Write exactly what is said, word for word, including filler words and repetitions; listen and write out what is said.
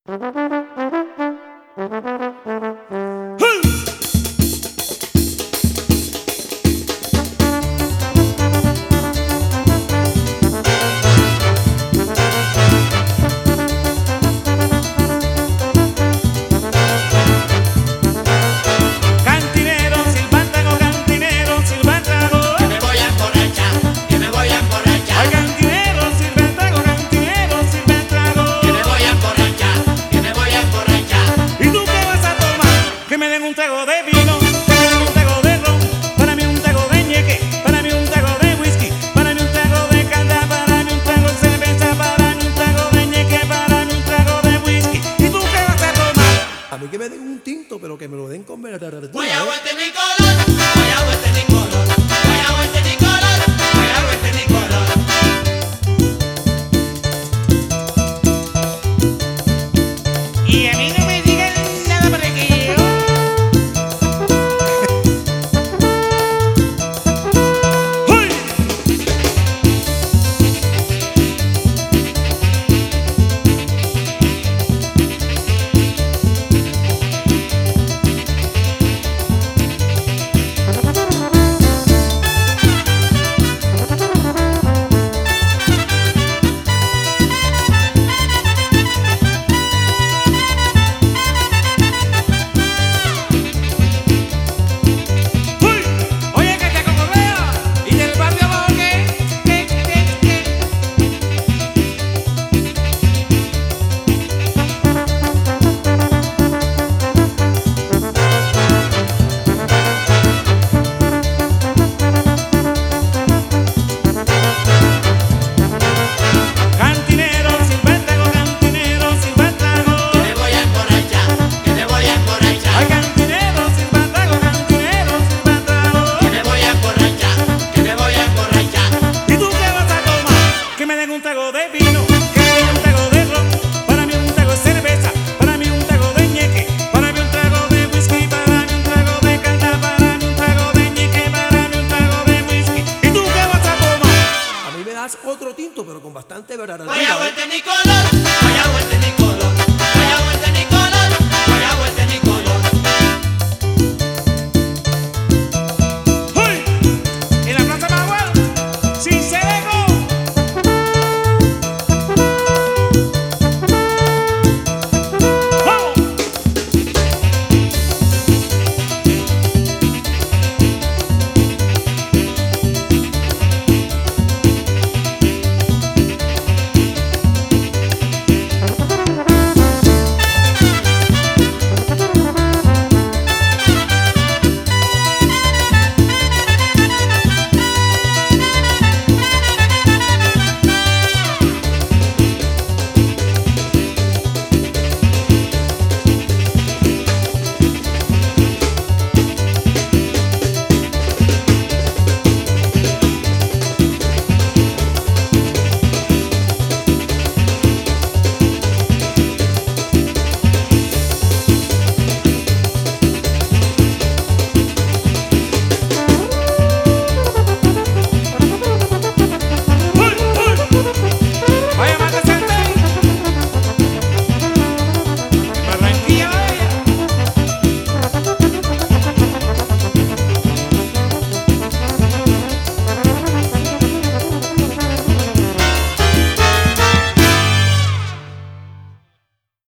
Un trago de vino, para mí un trago de ron, para mí un trago de ñeque, para mí un trago de whisky, para mí un trago de calda, para mí un trago de cerveza, para mí un trago de ñeque, para mí un trago de whisky. ¿Y tú qué vas a tomar? A mí que me den un tinto, pero que me lo den con verdad. Voy a mi color.